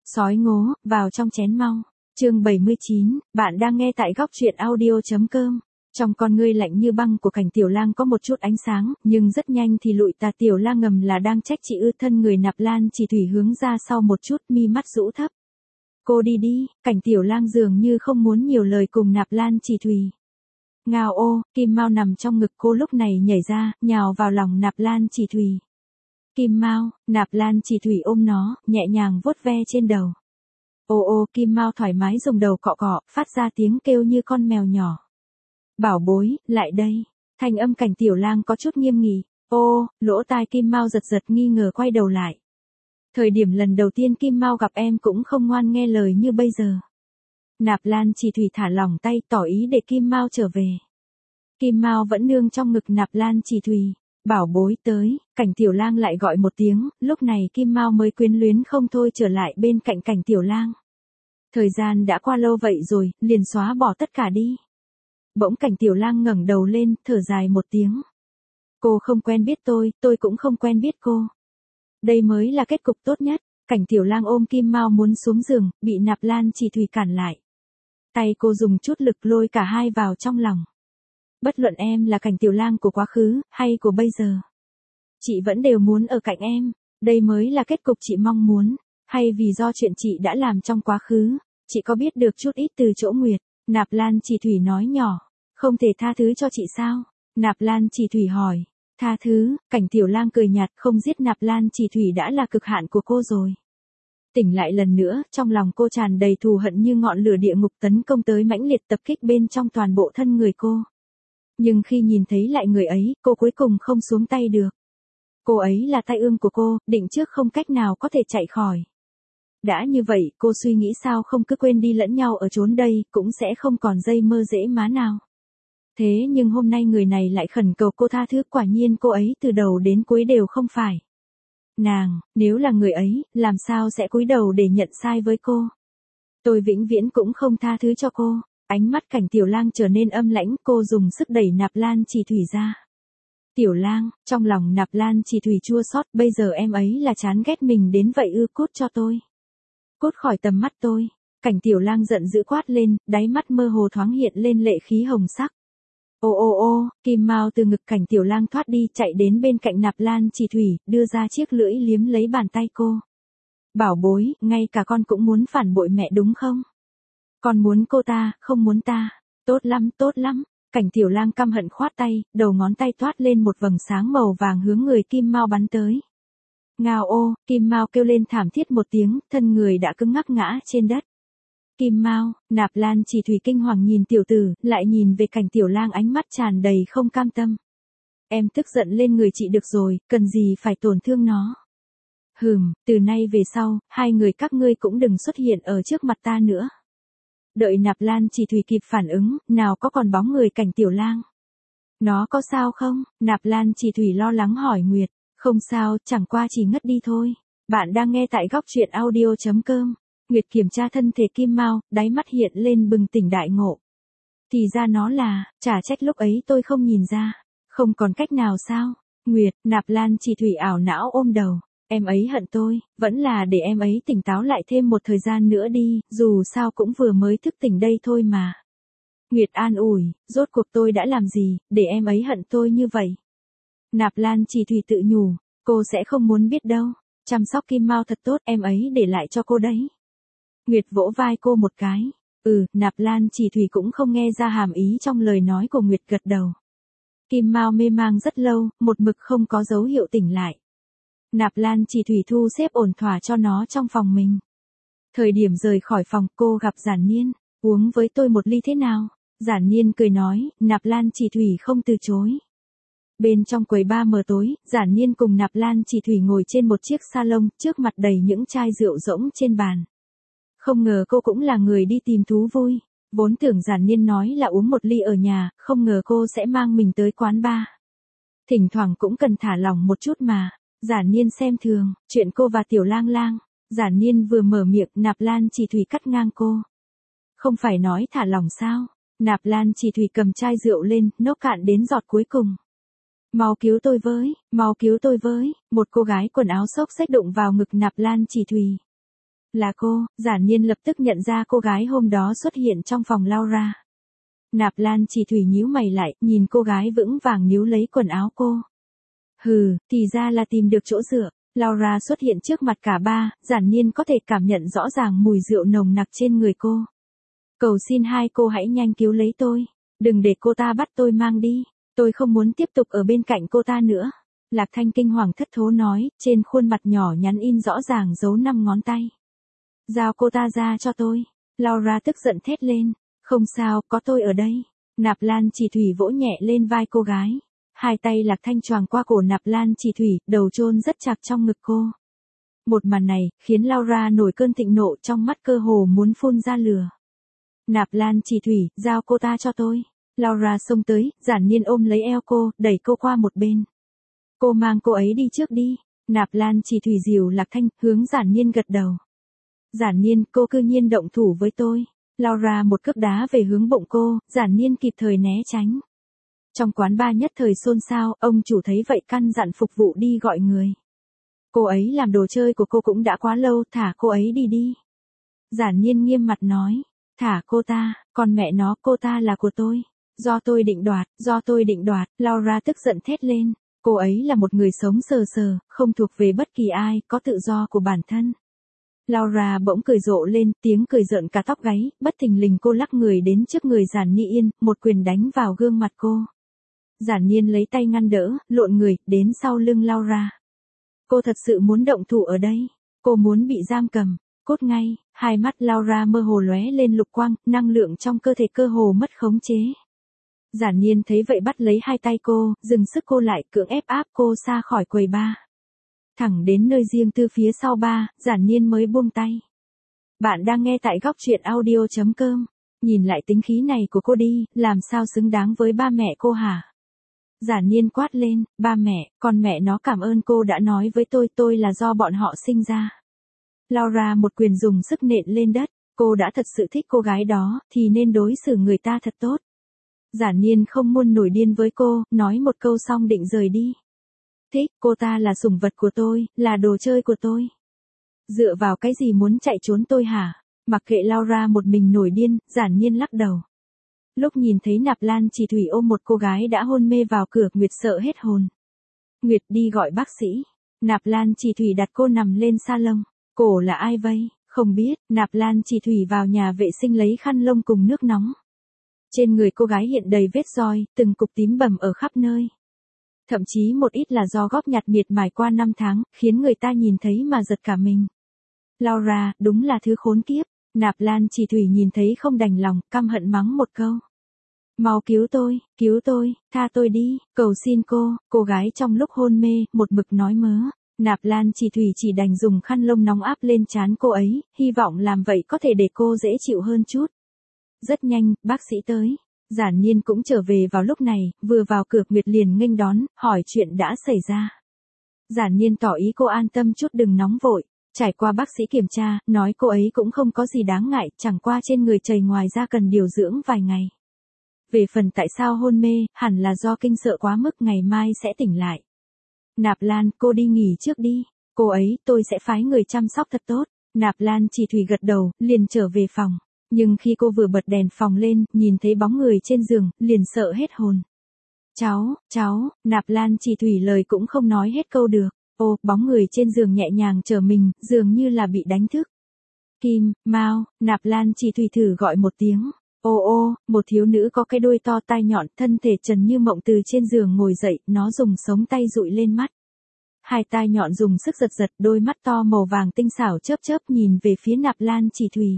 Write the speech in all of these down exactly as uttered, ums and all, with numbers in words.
Sói ngố, vào trong chén mau. Chương bảy mươi chín, bạn đang nghe tại góc truyện audio.com. Trong con ngươi lạnh như băng của Cảnh Tiểu Lang có một chút ánh sáng, nhưng rất nhanh thì lụi tà. Tiểu Lang ngầm là đang trách chị ư? Thân người Nạp Lan Chỉ Thủy hướng ra sau một chút, mi mắt rũ thấp. Cô đi đi. Cảnh Tiểu Lang dường như không muốn nhiều lời cùng Nạp Lan Chỉ Thủy. Ngao ô, Kim Mao nằm trong ngực cô lúc này nhảy ra, nhào vào lòng Nạp Lan Chỉ Thủy. Kim Mao, Nạp Lan Chỉ Thủy ôm nó, nhẹ nhàng vuốt ve trên đầu. Ô ô, Kim Mao thoải mái dùng đầu cọ cọ, phát ra tiếng kêu như con mèo nhỏ. Bảo bối, lại đây. Thanh âm Cảnh Tiểu Lang có chút nghiêm nghị. Ô, lỗ tai Kim Mao giật giật nghi ngờ quay đầu lại. Thời điểm lần đầu tiên Kim Mao gặp em cũng không ngoan nghe lời như bây giờ. Nạp Lan Chỉ Thủy thả lỏng tay tỏ ý để Kim Mao trở về. Kim Mao vẫn nương trong ngực Nạp Lan Chỉ Thủy. Bảo bối tới, Cảnh Tiểu Lang lại gọi một tiếng, lúc này Kim Mao mới quyến luyến không thôi trở lại bên cạnh Cảnh Tiểu Lang. Thời gian đã qua lâu vậy rồi, liền xóa bỏ tất cả đi. Bỗng Cảnh Tiểu Lang ngẩng đầu lên, thở dài một tiếng. Cô không quen biết tôi, tôi cũng không quen biết cô. Đây mới là kết cục tốt nhất. Cảnh Tiểu Lang ôm Kim Mao muốn xuống giường, bị Nạp Lan Chỉ Thủy cản lại. Tay cô dùng chút lực lôi cả hai vào trong lòng. Bất luận em là Cảnh Tiểu Lang của quá khứ, hay của bây giờ, chị vẫn đều muốn ở cạnh em. Đây mới là kết cục chị mong muốn. Hay vì do chuyện chị đã làm trong quá khứ, chị có biết được chút ít từ chỗ Nguyệt? Nạp Lan Chỉ Thủy nói nhỏ. Không thể tha thứ cho chị sao? Nạp Lan Chỉ Thủy hỏi. Tha thứ, Cảnh Tiểu Lang cười nhạt, không giết Nạp Lan Chỉ Thủy đã là cực hạn của cô rồi. Tỉnh lại lần nữa, trong lòng cô tràn đầy thù hận như ngọn lửa địa ngục tấn công tới mãnh liệt tập kích bên trong toàn bộ thân người cô. Nhưng khi nhìn thấy lại người ấy, cô cuối cùng không xuống tay được. Cô ấy là tai ương của cô, định trước không cách nào có thể chạy khỏi. Đã như vậy, cô suy nghĩ sao không cứ quên đi lẫn nhau ở chốn đây, cũng sẽ không còn dây mơ dễ má nào. Thế nhưng hôm nay người này lại khẩn cầu cô tha thứ, quả nhiên cô ấy từ đầu đến cuối đều không phải. Nàng, nếu là người ấy, làm sao sẽ cúi đầu để nhận sai với cô? Tôi vĩnh viễn cũng không tha thứ cho cô. Ánh mắt Cảnh Tiểu Lang trở nên âm lãnh, cô dùng sức đẩy Nạp Lan Chỉ Thủy ra. Tiểu Lang, trong lòng Nạp Lan Chỉ Thủy chua xót, bây giờ em ấy là chán ghét mình đến vậy ư? Cút cho tôi. Cút khỏi tầm mắt tôi. Cảnh Tiểu Lang giận dữ quát lên, đáy mắt mơ hồ thoáng hiện lên lệ khí hồng sắc. Ô ô ô, Kim Mao từ ngực Cảnh Tiểu Lang thoát đi, chạy đến bên cạnh Nạp Lan Chỉ Thủy, đưa ra chiếc lưỡi liếm lấy bàn tay cô. Bảo bối, ngay cả con cũng muốn phản bội mẹ đúng không? Con muốn cô ta, không muốn ta. Tốt lắm, tốt lắm. Cảnh Tiểu Lang căm hận khoát tay, đầu ngón tay toát lên một vầng sáng màu vàng hướng người Kim Mao bắn tới. Ngao ô, Kim Mao kêu lên thảm thiết một tiếng, thân người đã cứng ngắc ngã trên đất. Kim Mao, Nạp Lan Chỉ Thủy kinh hoàng nhìn tiểu tử, lại nhìn về Cảnh Tiểu Lang ánh mắt tràn đầy không cam tâm. Em tức giận lên người chị được rồi, cần gì phải tổn thương nó. Hừm, từ nay về sau, hai người các ngươi cũng đừng xuất hiện ở trước mặt ta nữa. Đợi Nạp Lan Chỉ Thủy kịp phản ứng, nào có còn bóng người Cảnh Tiểu Lang. Nó có sao không? Nạp Lan Chỉ Thủy lo lắng hỏi Nguyệt. Không sao, chẳng qua chỉ ngất đi thôi. Bạn đang nghe tại góc truyện audio.com. Nguyệt kiểm tra thân thể Kim Mao, đáy mắt hiện lên bừng tỉnh đại ngộ. Thì ra nó là, chả trách lúc ấy tôi không nhìn ra. Không còn cách nào sao? Nguyệt, Nạp Lan Chỉ Thủy ảo não ôm đầu. Em ấy hận tôi, vẫn là để em ấy tỉnh táo lại thêm một thời gian nữa đi, dù sao cũng vừa mới thức tỉnh đây thôi mà. Nguyệt an ủi, rốt cuộc tôi đã làm gì, để em ấy hận tôi như vậy? Nạp Lan Chỉ Thủy tự nhủ, cô sẽ không muốn biết đâu, chăm sóc Kim Mao thật tốt, em ấy để lại cho cô đấy. Nguyệt vỗ vai cô một cái, ừ, Nạp Lan Chỉ Thủy cũng không nghe ra hàm ý trong lời nói của Nguyệt, gật đầu. Kim Mao mê mang rất lâu, một mực không có dấu hiệu tỉnh lại. Nạp Lan Chỉ Thủy thu xếp ổn thỏa cho nó trong phòng mình. Thời điểm rời khỏi phòng, cô gặp Giản Niên, uống với tôi một ly thế nào? Giản Niên cười nói, Nạp Lan Chỉ Thủy không từ chối. Bên trong quầy ba mờ tối, Giản Niên cùng Nạp Lan Chỉ Thủy ngồi trên một chiếc salon, trước mặt đầy những chai rượu rỗng trên bàn. Không ngờ cô cũng là người đi tìm thú vui. Vốn tưởng Giản Niên nói là uống một ly ở nhà, không ngờ cô sẽ mang mình tới quán bar. Thỉnh thoảng cũng cần thả lỏng một chút mà. Giản Niên xem thường, chuyện cô và Tiểu Lang Lang. Giản Niên vừa mở miệng, Nạp Lan Chỉ Thủy cắt ngang cô. Không phải nói thả lỏng sao? Nạp Lan Chỉ Thủy cầm chai rượu lên, nốc cạn đến giọt cuối cùng. Mau cứu tôi với, mau cứu tôi với, một cô gái quần áo xốc xếch đụng vào ngực Nạp Lan Chỉ Thủy. Là cô, Giản Niên lập tức nhận ra cô gái hôm đó xuất hiện trong phòng Laura. Nạp Lan Chỉ Thủy nhíu mày lại, nhìn cô gái vững vàng níu lấy quần áo cô. Hừ, thì ra là tìm được chỗ dựa. Laura xuất hiện trước mặt cả ba, Giản Niên có thể cảm nhận rõ ràng mùi rượu nồng nặc trên người cô. Cầu xin hai cô hãy nhanh cứu lấy tôi. Đừng để cô ta bắt tôi mang đi. Tôi không muốn tiếp tục ở bên cạnh cô ta nữa. Lạc Thanh kinh hoàng thất thố nói, trên khuôn mặt nhỏ nhắn in rõ ràng dấu năm ngón tay. Giao cô ta ra cho tôi. Laura tức giận thét lên. Không sao, có tôi ở đây. Nạp Lan Chỉ Thủy vỗ nhẹ lên vai cô gái. Hai tay Lạc Thanh choàng qua cổ Nạp Lan Chỉ Thủy, đầu chôn rất chặt trong ngực cô. Một màn này, khiến Laura nổi cơn thịnh nộ, trong mắt cơ hồ muốn phun ra lửa. Nạp Lan Chỉ Thủy, giao cô ta cho tôi. Laura xông tới, Giản Niên ôm lấy eo cô, đẩy cô qua một bên. Cô mang cô ấy đi trước đi. Nạp Lan Chỉ Thủy dìu Lạc Thanh, hướng Giản Niên gật đầu. Giản Niên, cô cư nhiên động thủ với tôi. Laura một cước đá về hướng bụng cô, Giản Niên kịp thời né tránh. Trong quán bar nhất thời xôn xao, ông chủ thấy vậy căn dặn phục vụ đi gọi người. Cô ấy làm đồ chơi của cô cũng đã quá lâu, thả cô ấy đi đi. Giản Niên nghiêm mặt nói, thả cô ta, còn mẹ nó, cô ta là của tôi. Do tôi định đoạt, do tôi định đoạt, Laura tức giận thét lên. Cô ấy là một người sống sờ sờ, không thuộc về bất kỳ ai, có tự do của bản thân. Laura bỗng cười rộ lên, tiếng cười rợn cả tóc gáy, bất thình lình cô lắc người đến trước người Giản Niên, một quyền đánh vào gương mặt cô. Giản Niên lấy tay ngăn đỡ, lộn người, đến sau lưng Laura. Cô thật sự muốn động thủ ở đây. Cô muốn bị giam cầm. Cốt ngay, hai mắt Laura mơ hồ lóe lên lục quang, năng lượng trong cơ thể cơ hồ mất khống chế. Giản Niên thấy vậy bắt lấy hai tay cô, dừng sức cô lại, cưỡng ép áp cô xa khỏi quầy bar. Thẳng đến nơi riêng tư phía sau bar, Giản Niên mới buông tay. Bạn đang nghe tại góc truyện audio chấm com. Nhìn lại tính khí này của cô đi, làm sao xứng đáng với ba mẹ cô hả? Giản Niên quát lên, ba mẹ, con mẹ nó cảm ơn cô đã nói với tôi, tôi là do bọn họ sinh ra. Laura một quyền dùng sức nện lên đất, cô đã thật sự thích cô gái đó, thì nên đối xử người ta thật tốt. Giản Niên không muốn nổi điên với cô, nói một câu xong định rời đi. Thích, cô ta là sủng vật của tôi, là đồ chơi của tôi. Dựa vào cái gì muốn chạy trốn tôi hả? Mặc kệ Laura một mình nổi điên, Giản Niên lắc đầu. Lúc nhìn thấy Nạp Lan Chỉ Thủy ôm một cô gái đã hôn mê vào cửa, Nguyệt sợ hết hồn. Nguyệt đi gọi bác sĩ. Nạp Lan Chỉ Thủy đặt cô nằm lên sa lông. Cổ là ai vây? Không biết. Nạp Lan Chỉ Thủy vào nhà vệ sinh lấy khăn lông cùng nước nóng. Trên người cô gái hiện đầy vết roi, từng cục tím bầm ở khắp nơi. Thậm chí một ít là do góp nhặt miệt mài qua năm tháng, khiến người ta nhìn thấy mà giật cả mình. Laura, đúng là thứ khốn kiếp. Nạp Lan Chỉ Thủy nhìn thấy không đành lòng, căm hận mắng một câu. Mau cứu tôi, cứu tôi, tha tôi đi, cầu xin cô. Cô gái trong lúc hôn mê, một mực nói mớ. Nạp Lan Chỉ Thủy chỉ đành dùng khăn lông nóng áp lên trán cô ấy, hy vọng làm vậy có thể để cô dễ chịu hơn chút. Rất nhanh, bác sĩ tới. Giản Niên cũng trở về vào lúc này, vừa vào cửa Nguyệt liền nghênh đón, hỏi chuyện đã xảy ra. Giản Niên tỏ ý cô an tâm chút đừng nóng vội. Trải qua bác sĩ kiểm tra, nói cô ấy cũng không có gì đáng ngại, chẳng qua trên người chảy ngoài ra cần điều dưỡng vài ngày. Về phần tại sao hôn mê, hẳn là do kinh sợ quá mức, ngày mai sẽ tỉnh lại. Nạp Lan, cô đi nghỉ trước đi. Cô ấy, tôi sẽ phái người chăm sóc thật tốt. Nạp Lan Chỉ Thủy gật đầu, liền trở về phòng. Nhưng khi cô vừa bật đèn phòng lên, nhìn thấy bóng người trên giường, liền sợ hết hồn. Cháu, cháu, Nạp Lan Chỉ Thủy lời cũng không nói hết câu được. Ô, bóng người trên giường nhẹ nhàng trở mình, dường như là bị đánh thức. Kim, Mao, Nạp Lan Chỉ Thủy thử gọi một tiếng. Ô ô, một thiếu nữ có cái đuôi to tai nhọn, thân thể trần như mộng từ trên giường ngồi dậy, nó dùng sống tay dụi lên mắt. Hai tai nhọn dùng sức giật giật, đôi mắt to màu vàng tinh xảo chớp chớp nhìn về phía Nạp Lan Chỉ Thủy.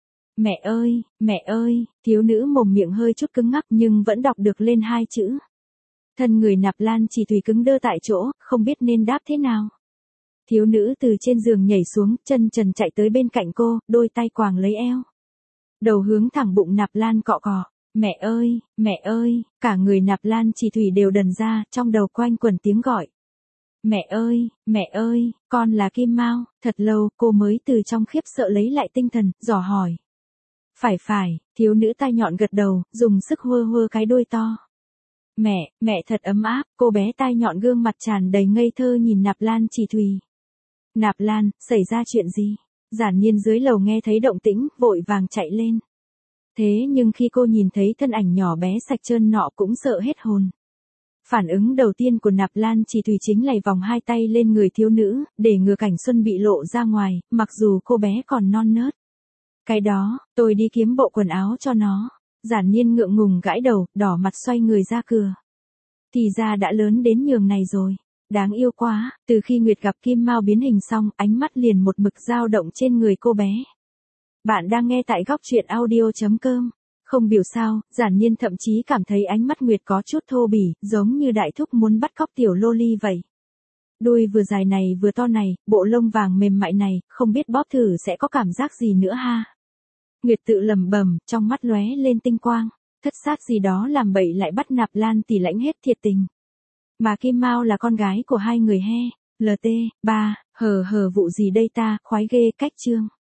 Mẹ ơi, mẹ ơi, thiếu nữ mồm miệng hơi chút cứng ngắc nhưng vẫn đọc được lên hai chữ. Thân người Nạp Lan Chỉ Thủy cứng đơ tại chỗ, không biết nên đáp thế nào. Thiếu nữ từ trên giường nhảy xuống, chân trần chạy tới bên cạnh cô, đôi tay quàng lấy eo. Đầu hướng thẳng bụng Nạp Lan cọ cọ. Mẹ ơi, mẹ ơi, cả người Nạp Lan Chỉ Thủy đều đần ra, trong đầu quanh quẩn tiếng gọi. Mẹ ơi, mẹ ơi, con là Kim Mao. Thật lâu, cô mới từ trong khiếp sợ lấy lại tinh thần, dò hỏi. Phải phải, thiếu nữ tai nhọn gật đầu, dùng sức hơ hơ cái đuôi to. Mẹ, mẹ thật ấm áp, cô bé tai nhọn gương mặt tràn đầy ngây thơ nhìn Nạp Lan Chỉ Thủy. Nạp Lan, xảy ra chuyện gì? Giản Nhiên dưới lầu nghe thấy động tĩnh, vội vàng chạy lên. Thế nhưng khi cô nhìn thấy thân ảnh nhỏ bé sạch trơn nọ cũng sợ hết hồn. Phản ứng đầu tiên của Nạp Lan Chỉ Thủy chính lày vòng hai tay lên người thiếu nữ, để ngừa cảnh xuân bị lộ ra ngoài, mặc dù cô bé còn non nớt. Cái đó, tôi đi kiếm bộ quần áo cho nó. Giản Nhiên ngượng ngùng gãi đầu, đỏ mặt xoay người ra cửa. Thì ra đã lớn đến nhường này rồi. Đáng yêu quá, từ khi Nguyệt gặp Kim Mao biến hình xong, ánh mắt liền một mực dao động trên người cô bé. Bạn đang nghe tại góc truyện audio.com. Không biểu sao, Giản Nhiên thậm chí cảm thấy ánh mắt Nguyệt có chút thô bỉ, giống như đại thúc muốn bắt cóc tiểu loli vậy. Đuôi vừa dài này vừa to này, bộ lông vàng mềm mại này, không biết bóp thử sẽ có cảm giác gì nữa ha. Nguyệt tự lẩm bẩm, trong mắt lóe lên tinh quang, thất sát gì đó làm bậy lại bắt Nạp Lan tỷ lãnh hết thiệt tình. Mà Kim Mao là con gái của hai người he, lờ tê, ba, hờ hờ vụ gì đây ta, khoái ghê cách chương.